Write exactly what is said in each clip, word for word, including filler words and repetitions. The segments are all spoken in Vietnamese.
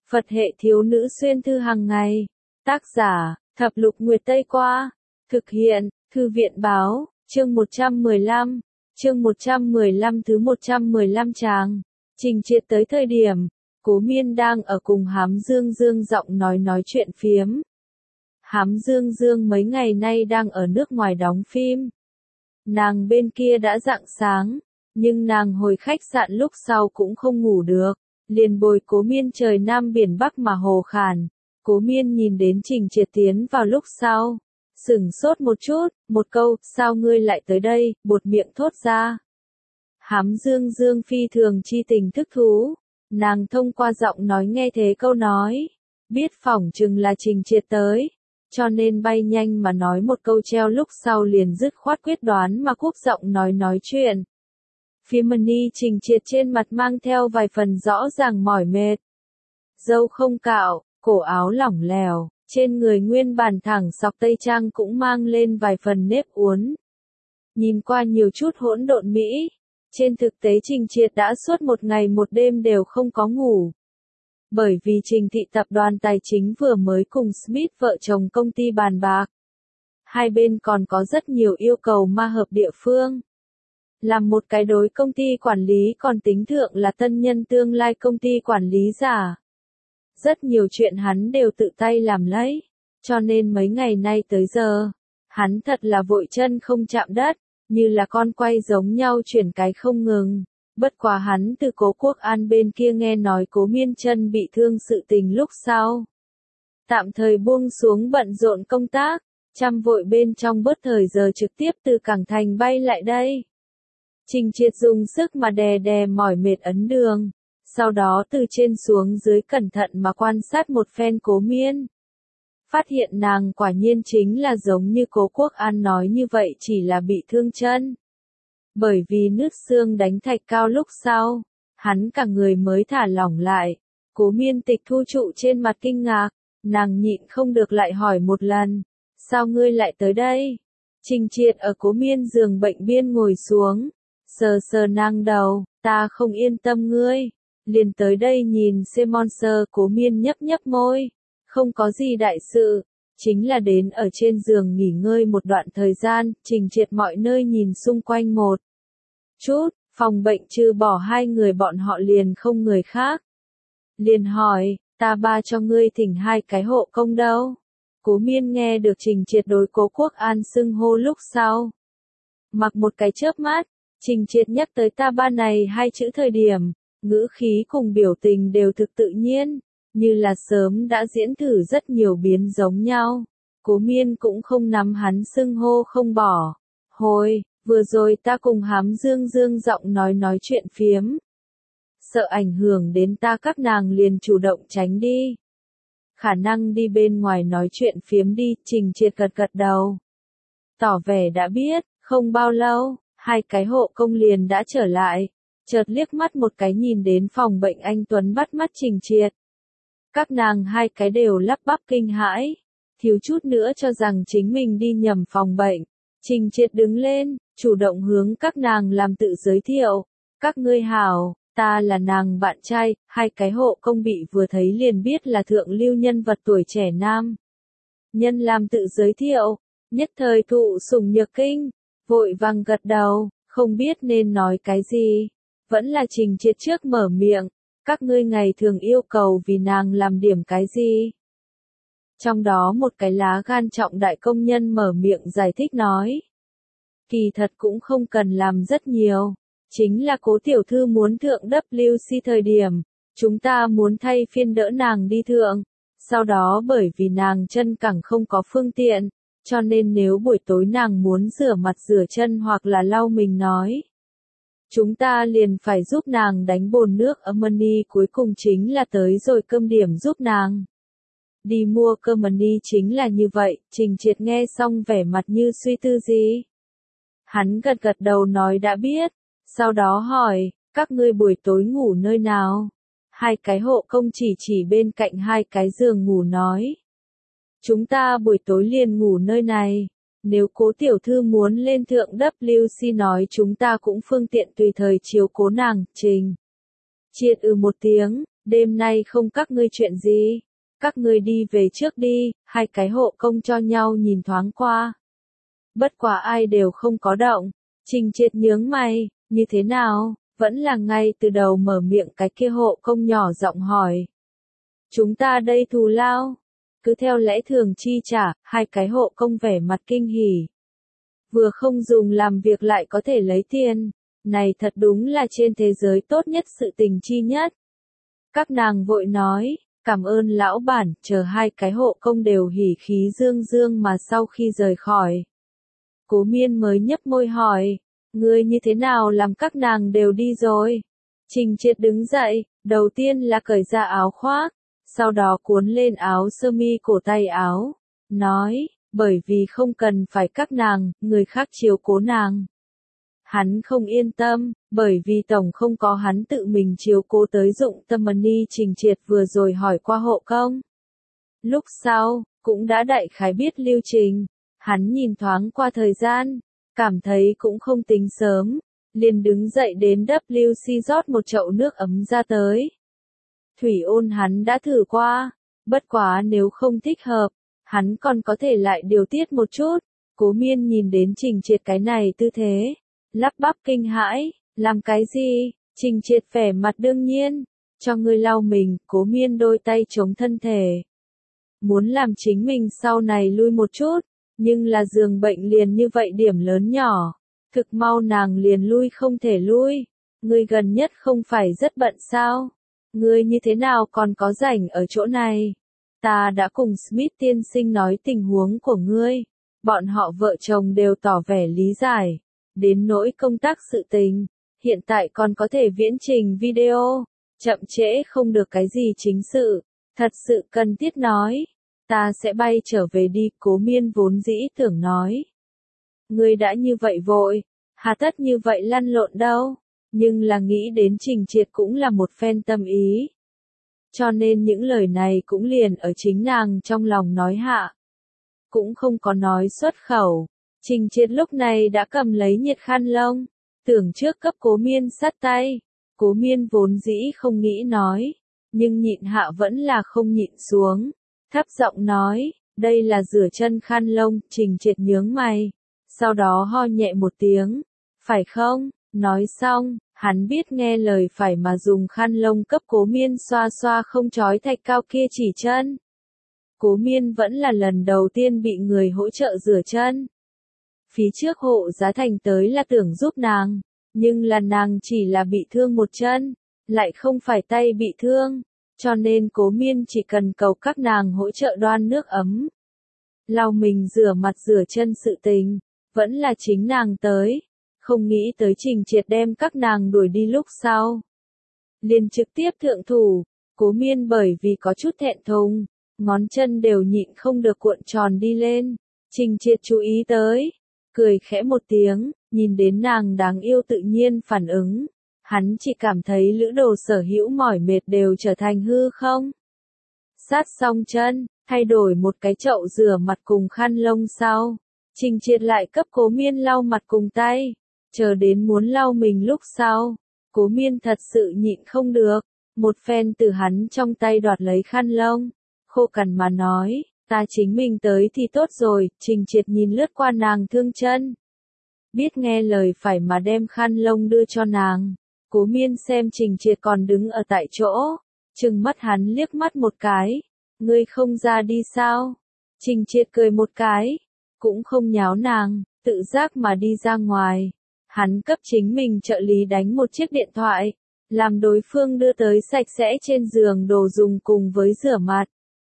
Phật hệ thiếu nữ xuyên thư hàng ngày. Tác giả, Thập Lục Nguyệt Tây Qua. Thực hiện, Thư viện Báo, chương một trăm mười lăm. Chương một trăm mười lăm thứ một trăm mười lăm tràng. Trình Triệt tới thời điểm, Cố Miên đang ở cùng Hám Dương Dương giọng nói nói chuyện phiếm. Hám Dương Dương mấy ngày nay đang ở nước ngoài đóng phim. Nàng bên kia đã rạng sáng, nhưng nàng hồi khách sạn lúc sau cũng không ngủ được, liền bồi Cố Miên trời Nam biển Bắc mà hồ khản. Cố Miên nhìn đến Trình Triệt tiến vào lúc sau, sửng sốt một chút, một câu, sao ngươi lại tới đây, buột miệng thốt ra. Hám Dương Dương phi thường chi tình thức thú, nàng thông qua giọng nói nghe thế câu nói, biết phỏng chừng là Trình Triệt tới, cho nên bay nhanh mà nói một câu treo lúc sau liền dứt khoát quyết đoán mà quốc giọng nói nói chuyện. Phía mani Trình Triệt trên mặt mang theo vài phần rõ ràng mỏi mệt. Râu không cạo, cổ áo lỏng lẻo, trên người nguyên bản thẳng sọc tây trang cũng mang lên vài phần nếp uốn. Nhìn qua nhiều chút hỗn độn mỹ, trên thực tế Trình Triệt đã suốt một ngày một đêm đều không có ngủ. Bởi vì Trình thị tập đoàn tài chính vừa mới cùng Smith vợ chồng công ty bàn bạc. Hai bên còn có rất nhiều yêu cầu ma hợp địa phương. Làm một cái đối công ty quản lý còn tính thượng là tân nhân tương lai công ty quản lý giả. Rất nhiều chuyện hắn đều tự tay làm lấy, cho nên mấy ngày nay tới giờ, hắn thật là vội chân không chạm đất, như là con quay giống nhau chuyển cái không ngừng. Bất quá hắn từ Cố Quốc An bên kia nghe nói Cố Miên chân bị thương sự tình lúc sau. Tạm thời buông xuống bận rộn công tác, chăm vội bên trong bớt thời giờ trực tiếp từ Cảng Thành bay lại đây. Trình Triệt dùng sức mà đè đè mỏi mệt ấn đường, sau đó từ trên xuống dưới cẩn thận mà quan sát một phen Cố Miên. Phát hiện nàng quả nhiên chính là giống như Cố Quốc An nói như vậy, chỉ là bị thương chân. Bởi vì nước xương đánh thạch cao lúc sau, hắn cả người mới thả lỏng lại. Cố Miên tịch thu trụ trên mặt kinh ngạc, nàng nhịn không được lại hỏi một lần, sao ngươi lại tới đây? Trình Triệt ở Cố Miên giường bệnh biên ngồi xuống, sờ sờ nàng đầu, ta không yên tâm ngươi, liền tới đây nhìn xem monster. Cố Miên nhấp nhấp môi, không có gì đại sự, chính là đến ở trên giường nghỉ ngơi một đoạn thời gian. Trình Triệt mọi nơi nhìn xung quanh một chút, phòng bệnh trừ bỏ hai người bọn họ liền không người khác. Liền hỏi, ta ba cho ngươi thỉnh hai cái hộ công đâu? Cố Miên nghe được Trình Triệt đối Cố Quốc An xưng hô lúc sau, mặc một cái chớp mắt. Trình Triệt nhắc tới ta ba này hai chữ thời điểm, ngữ khí cùng biểu tình đều thực tự nhiên, như là sớm đã diễn thử rất nhiều biến giống nhau. Cố Miên cũng không nắm hắn xưng hô không bỏ. Hồi, vừa rồi ta cùng Hám Dương Dương giọng nói nói chuyện phiếm. Sợ ảnh hưởng đến ta các nàng liền chủ động tránh đi. Khả năng đi bên ngoài nói chuyện phiếm đi. Trình Triệt gật gật đầu, tỏ vẻ đã biết. Không bao lâu, hai cái hộ công liền đã trở lại, chợt liếc mắt một cái nhìn đến phòng bệnh anh Tuấn bắt mắt Trình Triệt. Các nàng hai cái đều lắp bắp kinh hãi, thiếu chút nữa cho rằng chính mình đi nhầm phòng bệnh. Trình Triệt đứng lên, chủ động hướng các nàng làm tự giới thiệu, các ngươi hảo, ta là nàng bạn trai. Hai cái hộ công bị vừa thấy liền biết là thượng lưu nhân vật tuổi trẻ nam nhân làm tự giới thiệu, nhất thời thụ sủng nhược kinh, vội vàng gật đầu, không biết nên nói cái gì. Vẫn là Trình Triệt trước mở miệng, các ngươi ngày thường yêu cầu vì nàng làm điểm cái gì? Trong đó một cái lá gan trọng đại công nhân mở miệng giải thích nói, kỳ thật cũng không cần làm rất nhiều, chính là Cố tiểu thư muốn thượng W C thời điểm, chúng ta muốn thay phiên đỡ nàng đi thượng, sau đó bởi vì nàng chân cẳng không có phương tiện, cho nên nếu buổi tối nàng muốn rửa mặt rửa chân hoặc là lau mình nói, chúng ta liền phải giúp nàng đánh bồn nước ở money. Cuối cùng chính là tới rồi cơm điểm giúp nàng đi mua cơm money. Chính là như vậy. Trình Triệt nghe xong vẻ mặt như suy tư gì. Hắn gật gật đầu nói đã biết, sau đó hỏi, các ngươi buổi tối ngủ nơi nào? Hai cái hộ công chỉ chỉ bên cạnh hai cái giường ngủ nói, chúng ta buổi tối liền ngủ nơi này, nếu Cố tiểu thư muốn lên thượng W C nói chúng ta cũng phương tiện tùy thời chiếu cố nàng. Trình Triệt ừ một tiếng, đêm nay không các ngươi chuyện gì, các ngươi đi về trước đi, hai cái hộ công cho nhau nhìn thoáng qua. Bất quá ai đều không có động, Trình Triệt nhướng mày, như thế nào, vẫn là ngay từ đầu mở miệng cái kia hộ công nhỏ giọng hỏi. Chúng ta đây thù lao, cứ theo lẽ thường chi trả, hai cái hộ công vẻ mặt kinh hỉ. Vừa không dùng làm việc lại có thể lấy tiền, này thật đúng là trên thế giới tốt nhất sự tình chi nhất. Các nàng vội nói, cảm ơn lão bản, chờ hai cái hộ công đều hỉ khí dương dương mà sau khi rời khỏi. Cố Miên mới nhấp môi hỏi, ngươi như thế nào làm các nàng đều đi rồi? Trình Triệt đứng dậy, đầu tiên là cởi ra áo khoác, sau đó cuốn lên áo sơ mi cổ tay áo, nói, bởi vì không cần phải các nàng, người khác chiếu cố nàng. Hắn không yên tâm, bởi vì tổng không có hắn tự mình chiếu cố tới dụng tâm money. Trình Triệt vừa rồi hỏi qua hộ công. Lúc sau, cũng đã đại khái biết lưu trình, hắn nhìn thoáng qua thời gian, cảm thấy cũng không tính sớm, liền đứng dậy đến W C rót một chậu nước ấm ra tới. Thủy ôn hắn đã thử qua, bất quá nếu không thích hợp, hắn còn có thể lại điều tiết một chút. Cố Miên nhìn đến Trình Triệt cái này tư thế, lắp bắp kinh hãi, làm cái gì? Trình Triệt vẻ mặt đương nhiên, cho ngươi lau mình. Cố Miên đôi tay chống thân thể, muốn làm chính mình sau này lui một chút, nhưng là giường bệnh liền như vậy điểm lớn nhỏ, thực mau nàng liền lui không thể lui. Ngươi gần nhất không phải rất bận sao? Ngươi như thế nào còn có rảnh ở chỗ này? Ta đã cùng Smith tiên sinh nói tình huống của ngươi, bọn họ vợ chồng đều tỏ vẻ lý giải. Đến nỗi công tác sự tình, hiện tại còn có thể viễn trình video, chậm trễ không được cái gì chính sự, thật sự cần thiết nói. Ta sẽ bay trở về đi. Cố Miên vốn dĩ tưởng nói. Ngươi đã như vậy vội, hà tất như vậy lăn lộn đâu, nhưng là nghĩ đến Trình Triệt cũng là một phen tâm ý. Cho nên những lời này cũng liền ở chính nàng trong lòng nói hạ. Cũng không có nói xuất khẩu. Trình Triệt lúc này đã cầm lấy nhiệt khăn lông, tưởng trước cấp Cố Miên sát tay. Cố Miên vốn dĩ không nghĩ nói, nhưng nhịn hạ vẫn là không nhịn xuống. Thấp giọng nói, đây là rửa chân khăn lông. Trình Triệt nhướng mày, sau đó ho nhẹ một tiếng, phải không? Nói xong, hắn biết nghe lời phải mà dùng khăn lông cấp Cố Miên xoa xoa không trói thạch cao kia chỉ chân. Cố Miên vẫn là lần đầu tiên bị người hỗ trợ rửa chân. Phía trước hộ giá thành tới là tưởng giúp nàng, nhưng là nàng chỉ là bị thương một chân, lại không phải tay bị thương, cho nên Cố Miên chỉ cần cầu các nàng hỗ trợ đoan nước ấm. Lau mình rửa mặt rửa chân sự tình, vẫn là chính nàng tới, không nghĩ tới Trình Triệt đem các nàng đuổi đi lúc sau. Liền trực tiếp thượng thủ. Cố Miên bởi vì có chút thẹn thùng, ngón chân đều nhịn không được cuộn tròn đi lên. Trình Triệt chú ý tới, cười khẽ một tiếng, nhìn đến nàng đáng yêu tự nhiên phản ứng. Hắn chỉ cảm thấy lữ đồ sở hữu mỏi mệt đều trở thành hư không. Sát xong chân, thay đổi một cái chậu rửa mặt cùng khăn lông sau. Trình Triệt lại cấp Cố Miên lau mặt cùng tay. Chờ đến muốn lau mình lúc sau, Cố Miên thật sự nhịn không được. Một phen từ hắn trong tay đoạt lấy khăn lông. Khô cằn mà nói, ta chính mình tới thì tốt rồi. Trình Triệt nhìn lướt qua nàng thương chân. Biết nghe lời phải mà đem khăn lông đưa cho nàng. Cố Miên xem Trình Triệt còn đứng ở tại chỗ, trừng mắt hắn liếc mắt một cái. Ngươi không ra đi sao? Trình Triệt cười một cái, cũng không nháo nàng, tự giác mà đi ra ngoài. Hắn cấp chính mình trợ lý đánh một chiếc điện thoại, làm đối phương đưa tới sạch sẽ trên giường đồ dùng cùng với rửa mặt,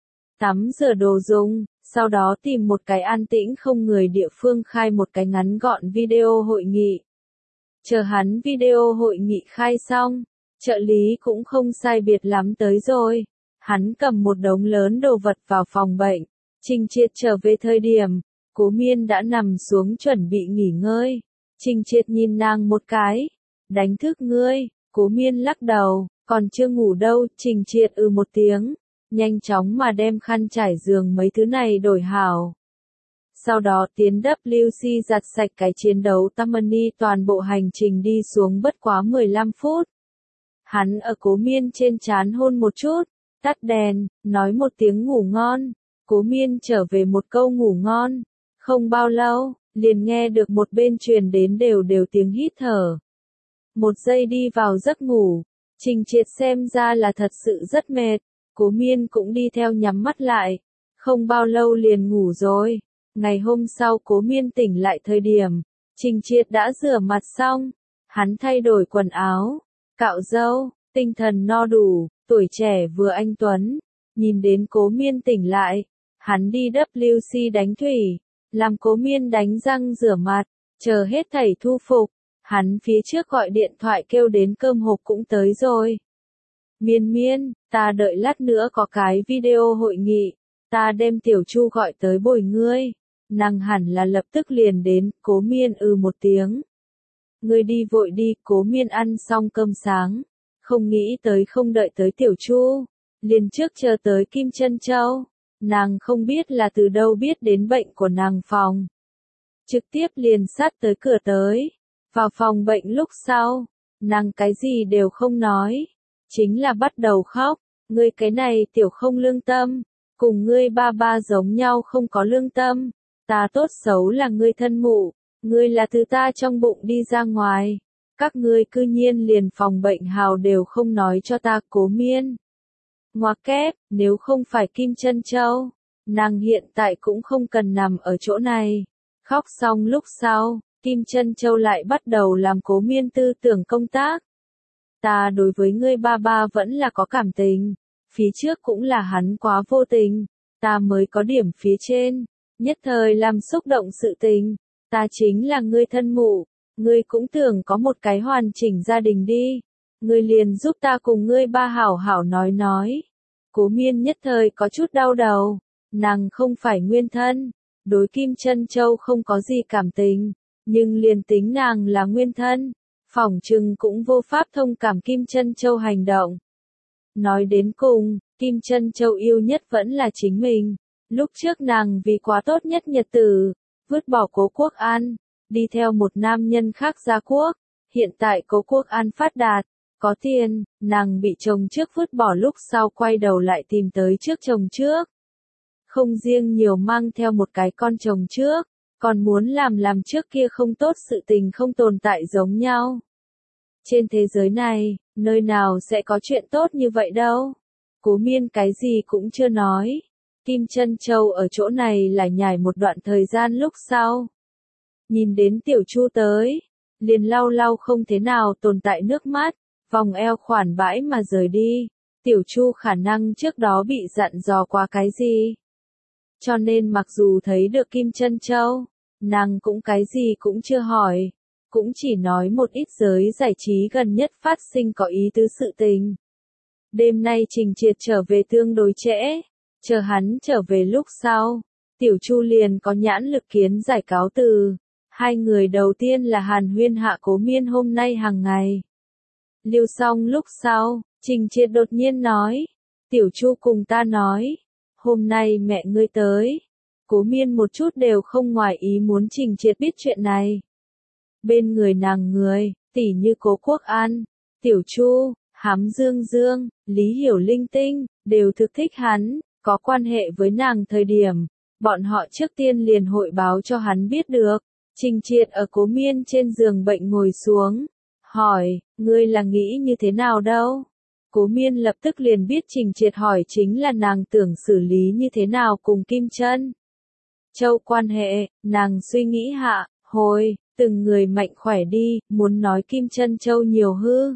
tắm rửa đồ dùng, sau đó tìm một cái an tĩnh không người địa phương khai một cái ngắn gọn video hội nghị. Chờ hắn video hội nghị khai xong, trợ lý cũng không sai biệt lắm tới rồi. Hắn cầm một đống lớn đồ vật vào phòng bệnh. Trình Triệt trở về thời điểm, Cố Miên đã nằm xuống chuẩn bị nghỉ ngơi. Trình Triệt nhìn nàng một cái, đánh thức ngươi. Cố Miên lắc đầu, còn chưa ngủ đâu. Trình Triệt ừ một tiếng, nhanh chóng mà đem khăn trải giường mấy thứ này đổi hảo. Sau đó tiến W C giặt sạch cái chiến đấu Tammany. Toàn bộ hành trình đi xuống bất quá mười lăm phút. Hắn ở Cố Miên trên trán hôn một chút, tắt đèn, nói một tiếng ngủ ngon. Cố Miên trở về một câu ngủ ngon. Không bao lâu, liền nghe được một bên truyền đến đều đều tiếng hít thở. Một giây đi vào giấc ngủ, Trình Triệt xem ra là thật sự rất mệt, Cố Miên cũng đi theo nhắm mắt lại, không bao lâu liền ngủ rồi. Ngày hôm sau Cố Miên tỉnh lại thời điểm, Trình Triệt đã rửa mặt xong, hắn thay đổi quần áo, cạo râu, tinh thần no đủ, tuổi trẻ vừa anh tuấn, nhìn đến Cố Miên tỉnh lại, hắn đi vê kép xê đánh thủy, làm Cố Miên đánh răng rửa mặt, chờ hết thảy thu phục. Hắn phía trước gọi điện thoại kêu đến cơm hộp cũng tới rồi. Miên miên, ta đợi lát nữa có cái video hội nghị, ta đem Tiểu Chu gọi tới bồi ngươi. Nàng hẳn là lập tức liền đến, Cố Miên ư một tiếng. Ngươi đi vội đi, Cố Miên ăn xong cơm sáng, không nghĩ tới không đợi tới Tiểu Chu, liền trước chờ tới Kim Trân Châu. Nàng không biết là từ đâu biết đến bệnh của nàng phòng. Trực tiếp liền sát tới cửa tới. Vào phòng bệnh lúc sau, nàng cái gì đều không nói, chính là bắt đầu khóc, ngươi cái này tiểu không lương tâm, cùng ngươi ba ba giống nhau không có lương tâm, ta tốt xấu là ngươi thân mụ, ngươi là từ ta trong bụng đi ra ngoài, các ngươi cư nhiên liền phòng bệnh hào đều không nói cho ta. Cố Miên. Ngoặc kép, nếu không phải Kim Trân Châu, nàng hiện tại cũng không cần nằm ở chỗ này. Khóc xong lúc sau, Kim Trân Châu lại bắt đầu làm Cố Miên tư tưởng công tác. Ta đối với ngươi ba ba vẫn là có cảm tình, phía trước cũng là hắn quá vô tình, ta mới có điểm phía trên, nhất thời làm xúc động sự tình, ta chính là ngươi thân mụ, ngươi cũng tưởng có một cái hoàn chỉnh gia đình đi, ngươi liền giúp ta cùng ngươi ba hảo hảo nói nói. Cố Miên nhất thời có chút đau đầu, nàng không phải nguyên thân, đối Kim Trân Châu không có gì cảm tình. Nhưng liền tính nàng là nguyên thân, phỏng chừng cũng vô pháp thông cảm Kim Trân Châu hành động. Nói đến cùng, Kim Trân Châu yêu nhất vẫn là chính mình. Lúc trước nàng vì quá tốt nhất nhật tử, vứt bỏ Cố Quốc An, đi theo một nam nhân khác ra quốc. Hiện tại Cố Quốc An phát đạt, có tiền, nàng bị chồng trước vứt bỏ lúc sau quay đầu lại tìm tới trước chồng trước. Không riêng nhiều mang theo một cái con chồng trước, còn muốn làm làm trước kia không tốt sự tình không tồn tại giống nhau. Trên thế giới này, nơi nào sẽ có chuyện tốt như vậy đâu. Cố Miên cái gì cũng chưa nói. Kim Trân Châu ở chỗ này là nhảy một đoạn thời gian lúc sau. Nhìn đến Tiểu Chu tới, liền lau lau không thế nào tồn tại nước mắt, vòng eo khoản bãi mà rời đi. Tiểu Chu khả năng trước đó bị dặn dò qua cái gì. Cho nên mặc dù thấy được Kim Trân Châu, nàng cũng cái gì cũng chưa hỏi, cũng chỉ nói một ít giới giải trí gần nhất phát sinh có ý tứ sự tình. Đêm nay Trình Triệt trở về tương đối trễ, chờ hắn trở về lúc sau, Tiểu Chu liền có nhãn lực kiến giải cáo từ. Hai người đầu tiên là hàn huyên hạ Cố Miên hôm nay hàng ngày. Lưu xong lúc sau, Trình Triệt đột nhiên nói, Tiểu Chu cùng ta nói, hôm nay mẹ ngươi tới. Cố Miên một chút đều không ngoài ý muốn Trình Triệt biết chuyện này. Bên người nàng người, tỉ như Cố Quốc An, Tiểu Chu, Hám Dương Dương, Lý Hiểu Linh Tinh, đều thực thích hắn, có quan hệ với nàng thời điểm. Bọn họ trước tiên liền hội báo cho hắn biết được. Trình Triệt ở Cố Miên trên giường bệnh ngồi xuống, hỏi, ngươi là nghĩ như thế nào đâu? Cố Miên lập tức liền biết Trình Triệt hỏi chính là nàng tưởng xử lý như thế nào cùng Kim Trân Châu quan hệ. Nàng suy nghĩ hạ, hồi, từng người mạnh khỏe đi, muốn nói Kim Trân Châu nhiều hư.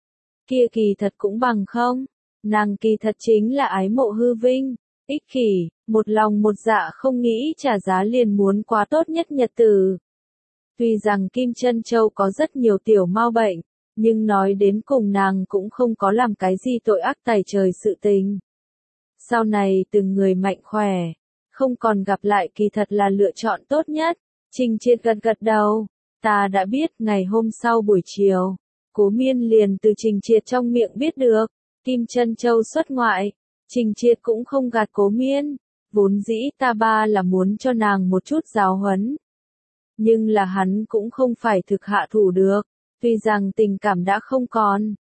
Kia kỳ thật cũng bằng không, nàng kỳ thật chính là ái mộ hư vinh, ích kỷ, một lòng một dạ không nghĩ trả giá liền muốn quá tốt nhất nhật tử. Tuy rằng Kim Trân Châu có rất nhiều tiểu mau bệnh, nhưng nói đến cùng nàng cũng không có làm cái gì tội ác tày trời sự tình. Sau này từng người mạnh khỏe, không còn gặp lại kỳ thật là lựa chọn tốt nhất. Trình Triệt gật gật đầu, ta đã biết. Ngày hôm sau buổi chiều, Cố Miên liền từ Trình Triệt trong miệng biết được, Kim Trân Châu xuất ngoại. Trình Triệt cũng không gạt Cố Miên, vốn dĩ ta ba là muốn cho nàng một chút giáo huấn. Nhưng là hắn cũng không phải thực hạ thủ được, tuy rằng tình cảm đã không còn,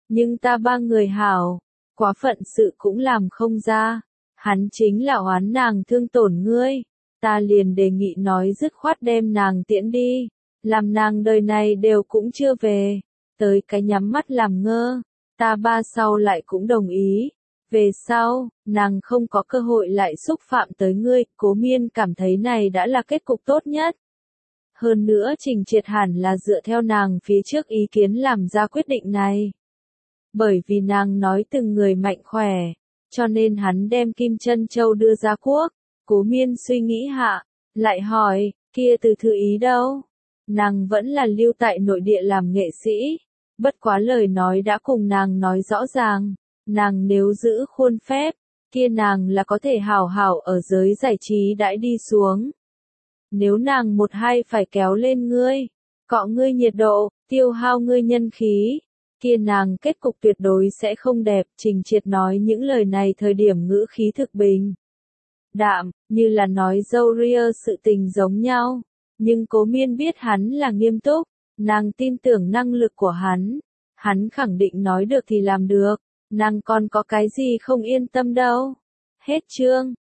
Nhưng ta ba người hảo, quá phận sự cũng làm không ra. Hắn chính là oán nàng thương tổn ngươi. Ta liền đề nghị nói dứt khoát đem nàng tiễn đi. Làm nàng đời này đều cũng chưa về. Tới cái nhắm mắt làm ngơ. Ta ba sau lại cũng đồng ý. Về sau, nàng không có cơ hội lại xúc phạm tới ngươi. Cố Miên cảm thấy này đã là kết cục tốt nhất. Hơn nữa Trình Triệt hẳn là dựa theo nàng phía trước ý kiến làm ra quyết định này. Bởi vì nàng nói từng người mạnh khỏe, cho nên hắn đem Kim Trân Châu đưa ra quốc. Cố Miên suy nghĩ hạ, lại hỏi, kia Từ Thư Ý đâu? Nàng vẫn là lưu tại nội địa làm nghệ sĩ. Bất quá lời nói đã cùng nàng nói rõ ràng, nàng nếu giữ khuôn phép, kia nàng là có thể hào hảo ở giới giải trí đãi đi xuống. Nếu nàng một hai phải kéo lên ngươi, cọ ngươi nhiệt độ, tiêu hao ngươi nhân khí, kia nàng kết cục tuyệt đối sẽ không đẹp. Trình Triệt nói những lời này thời điểm ngữ khí thực bình đạm, như là nói dâu ria sự tình giống nhau. Nhưng Cố Miên biết hắn là nghiêm túc, nàng tin tưởng năng lực của hắn. Hắn khẳng định nói được thì làm được, nàng còn có cái gì không yên tâm đâu. Hết chương.